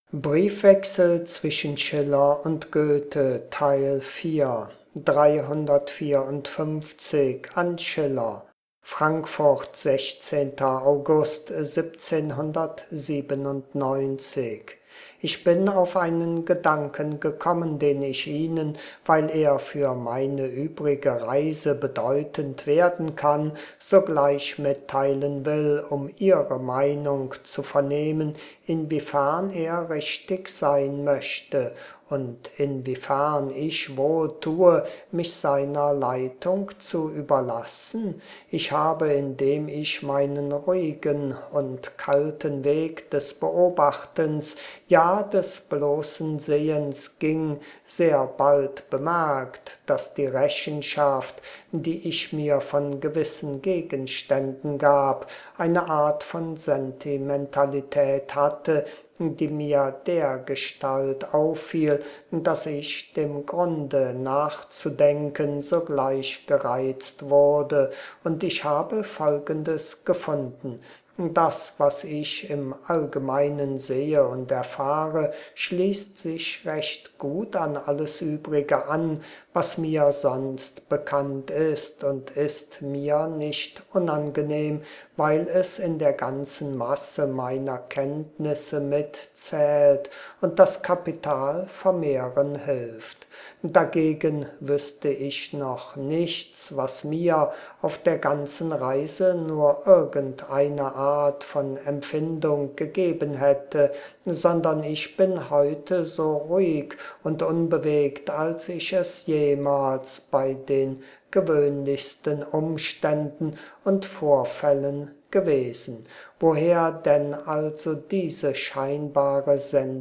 Briefwechsel zwischen Schiller und Goethe Teil 4 354 an Schiller Frankfurt 16. August 1797. Ich bin auf einen Gedanken gekommen, den ich Ihnen, weil er für meine übrige Reise bedeutend werden kann, sogleich mitteilen will, um Ihre Meinung zu vernehmen, inwiefern er richtig sein möchte und inwiefern ich wohl tue, mich seiner Leitung zu überlassen. Ich habe, indem ich meinen ruhigen und kalten Weg des Beobachtens, ja des bloßen Sehens ging, sehr bald bemerkt, dass die Rechenschaft, die ich mir von gewissen Gegenständen gab, eine Art von Sentimentalität hatte, die mir dergestalt auffiel, dass ich dem Grunde nachzudenken sogleich gereizt wurde, und ich habe Folgendes gefunden: Das, was ich im Allgemeinen sehe und erfahre, schließt sich recht gut an alles Übrige an, was mir sonst bekannt ist, und ist mir nicht unangenehm, weil es in der ganzen Masse meiner Kenntnisse mitzählt und das Kapital vermehren hilft. Dagegen wüsste ich noch nichts, was mir auf der ganzen Reise nur irgendeine Art von Empfindung gegeben hätte, sondern ich bin heute so ruhig und unbewegt, als ich es jemals bei den gewöhnlichsten Umständen und Vorfällen gewesen. Woher denn also diese scheinbare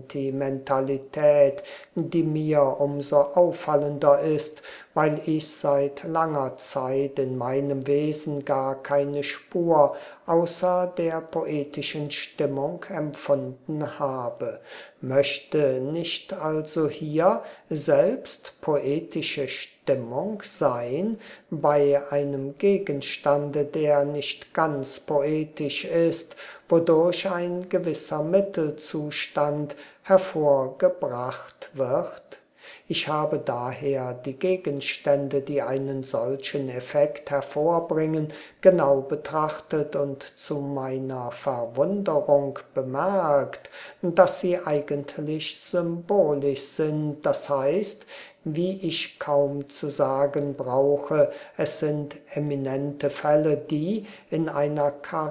Sentimentalität, die mir umso auffallender ist, weil ich seit langer Zeit in meinem Wesen gar keine Spur außer der poetischen Stimmung empfunden habe? Möchte nicht also hier selbst poetische Stimmung sein, bei einem Gegenstande, der nicht ganz poetisch ist, wodurch ein gewisser Mittelzustand hervorgebracht wird? Ich habe daher die Gegenstände, die einen solchen Effekt hervorbringen, genau betrachtet und zu meiner Verwunderung bemerkt, dass sie eigentlich symbolisch sind, das heißt, wie ich kaum zu sagen brauche, es sind eminente Fälle, die in einer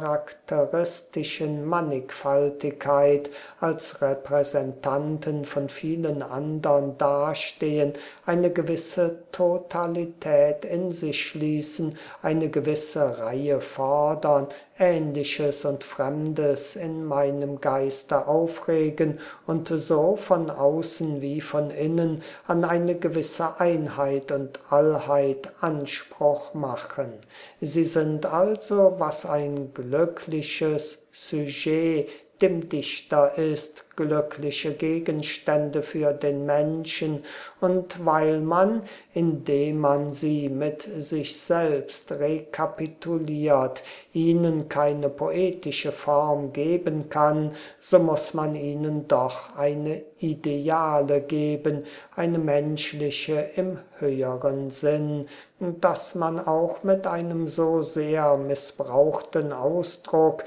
charakteristischen Mannigfaltigkeit als Repräsentanten von vielen anderen dastehen, eine gewisse Totalität in sich schließen, eine gewisse Reihe fordern, Ähnliches und Fremdes in meinem Geiste aufregen und so von außen wie von innen an eine gewisse Einheit und Allheit Anspruch machen. Sie sind also, was ein glückliches Sujet dem Dichter ist, glückliche Gegenstände für den Menschen, und weil man, indem man sie mit sich selbst rekapituliert, ihnen keine poetische Form geben kann, so muss man ihnen doch eine ideale geben, eine menschliche im höheren Sinn, dass man auch mit einem so sehr missbrauchten Ausdruck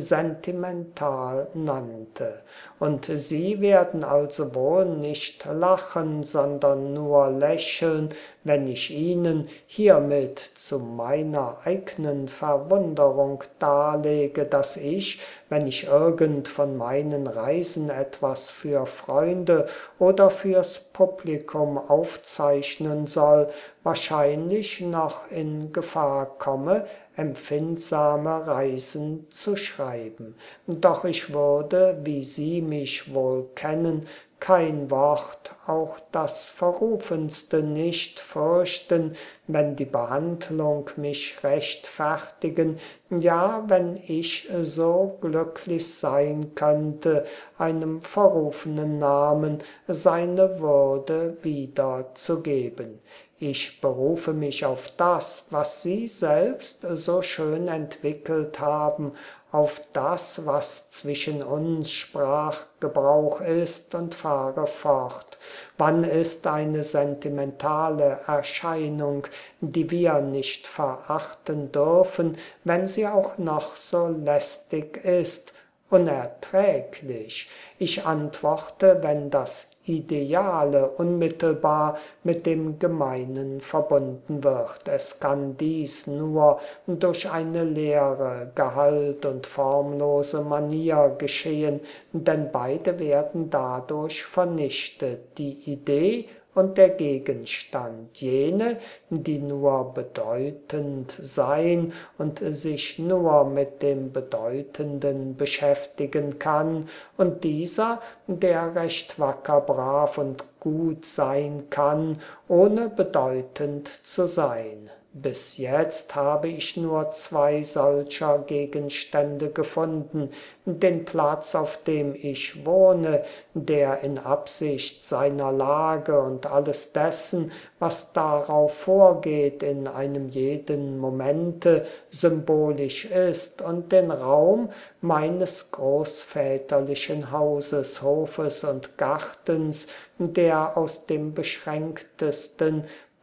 sentimental nannte. Und Sie werden also wohl nicht lachen, sondern nur lächeln, wenn ich Ihnen hiermit zu meiner eigenen Verwunderung darlege, dass ich, wenn ich irgend von meinen Reisen etwas für Freunde oder fürs Publikum aufzeichnen soll, wahrscheinlich noch in Gefahr komme, empfindsame Reisen zu schreiben. Doch ich würde, wie Sie mich wohl kennen, kein Wort, auch das verrufenste nicht fürchten, wenn die Behandlung mich rechtfertigen, ja, wenn ich so glücklich sein könnte, einem verrufenen Namen seine Würde wiederzugeben. Ich berufe mich auf das, was Sie selbst so schön entwickelt haben, auf das, was zwischen uns Sprachgebrauch ist, und fahre fort. Wann ist eine sentimentale Erscheinung, die wir nicht verachten dürfen, wenn sie auch noch so lästig ist, unerträglich? Ich antworte, wenn das Ideale unmittelbar mit dem Gemeinen verbunden wird. Es kann dies nur durch eine leere, Gehalt- und formlose Manier geschehen, denn beide werden dadurch vernichtet, die Idee und der Gegenstand, jene, die nur bedeutend sein und sich nur mit dem Bedeutenden beschäftigen kann, und dieser, der recht wacker, brav und gut sein kann, ohne bedeutend zu sein. Bis jetzt habe ich nur zwei solcher Gegenstände gefunden: den Platz, auf dem ich wohne, der in Absicht seiner Lage und alles dessen, was darauf vorgeht, in einem jeden Momente symbolisch ist, und den Raum meines großväterlichen Hauses, Hofes und Gartens, der aus dem beschränktesten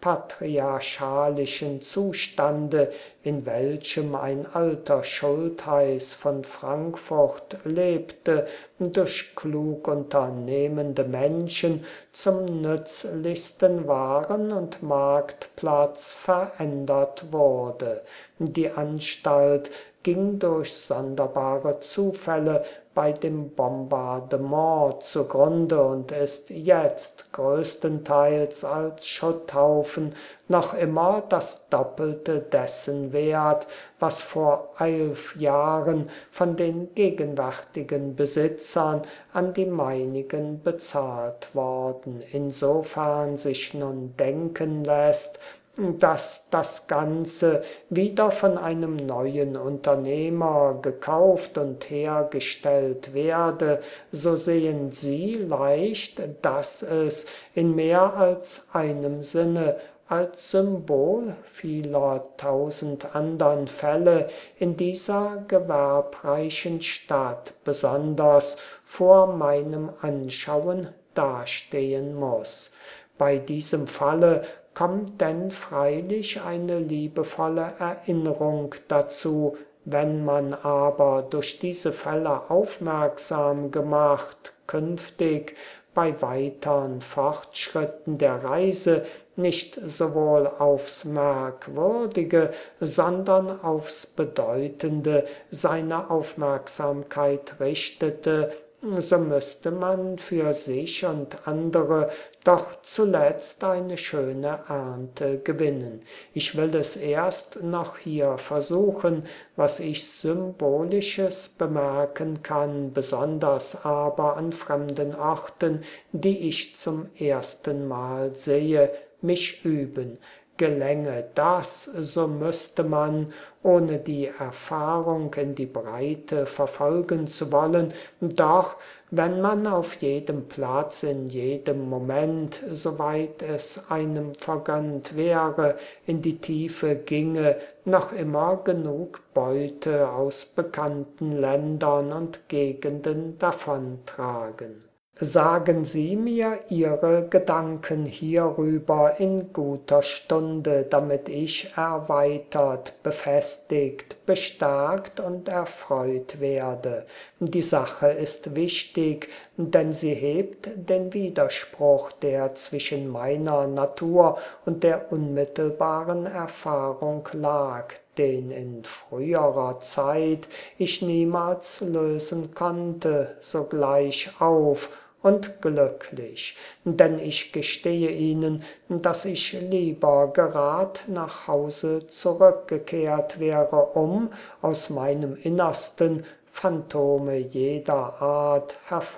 patriarchalischen Zustande, in welchem ein alter Schultheiß von Frankfurt lebte, durch klug unternehmende Menschen zum nützlichsten Waren- und Marktplatz verändert wurde. Die Anstalt ging durch sonderbare Zufälle bei dem Bombardement zugrunde und ist jetzt größtenteils als Schutthaufen noch immer das Doppelte dessen wert, was vor 11 Jahren von den gegenwärtigen Besitzern an die meinigen bezahlt worden. Insofern sich nun denken lässt, dass das Ganze wieder von einem neuen Unternehmer gekauft und hergestellt werde, so sehen Sie leicht, dass es in mehr als einem Sinne als Symbol vieler tausend andern Fälle in dieser gewerbreichen Stadt besonders vor meinem Anschauen dastehen muss. Bei diesem Falle kommt denn freilich eine liebevolle Erinnerung dazu. Wenn man aber durch diese Fälle aufmerksam gemacht, künftig bei weitern Fortschritten der Reise nicht sowohl aufs Merkwürdige, sondern aufs Bedeutende seine Aufmerksamkeit richtete, so müsste man für sich und andere doch zuletzt eine schöne Ernte gewinnen. Ich will es erst noch hier versuchen, was ich Symbolisches bemerken kann, besonders aber an fremden Orten, die ich zum ersten Mal sehe, mich üben. Gelänge das, so müsste man, ohne die Erfahrung in die Breite verfolgen zu wollen, doch, wenn man auf jedem Platz, in jedem Moment, soweit es einem vergönnt wäre, in die Tiefe ginge, noch immer genug Beute aus bekannten Ländern und Gegenden davontragen. Sagen Sie mir Ihre Gedanken hierüber in guter Stunde, damit ich erweitert, befestigt, bestärkt und erfreut werde. Die Sache ist wichtig, denn sie hebt den Widerspruch, der zwischen meiner Natur und der unmittelbaren Erfahrung lag, den in früherer Zeit ich niemals lösen konnte, sogleich auf und glücklich, denn ich gestehe Ihnen, dass ich lieber gerad nach Hause zurückgekehrt wäre, um aus meinem Innersten Phantome jeder Art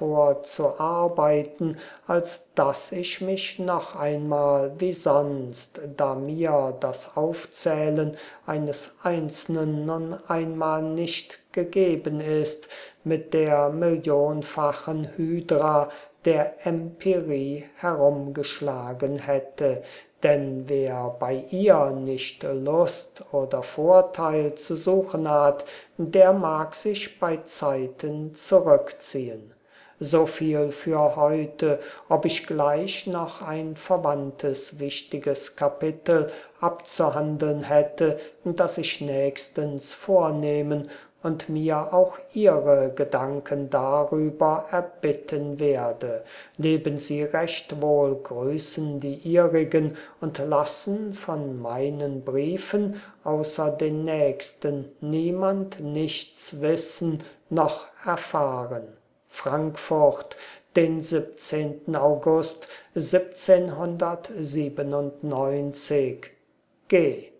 hervorzuarbeiten, als dass ich mich noch einmal wie sonst, da mir das Aufzählen eines Einzelnen nun einmal nicht gegeben ist, mit der millionfachen Hydra der Empirie herumgeschlagen hätte, denn wer bei ihr nicht Lust oder Vorteil zu suchen hat, der mag sich bei Zeiten zurückziehen. So viel für heute, ob ich gleich noch ein verwandtes wichtiges Kapitel abzuhandeln hätte, das ich nächstens vornehmen und mir auch Ihre Gedanken darüber erbitten werde. Leben Sie recht wohl, grüßen die Ihrigen und lassen von meinen Briefen außer den nächsten niemand nichts wissen noch erfahren. Frankfurt, den 17. August 1797. G.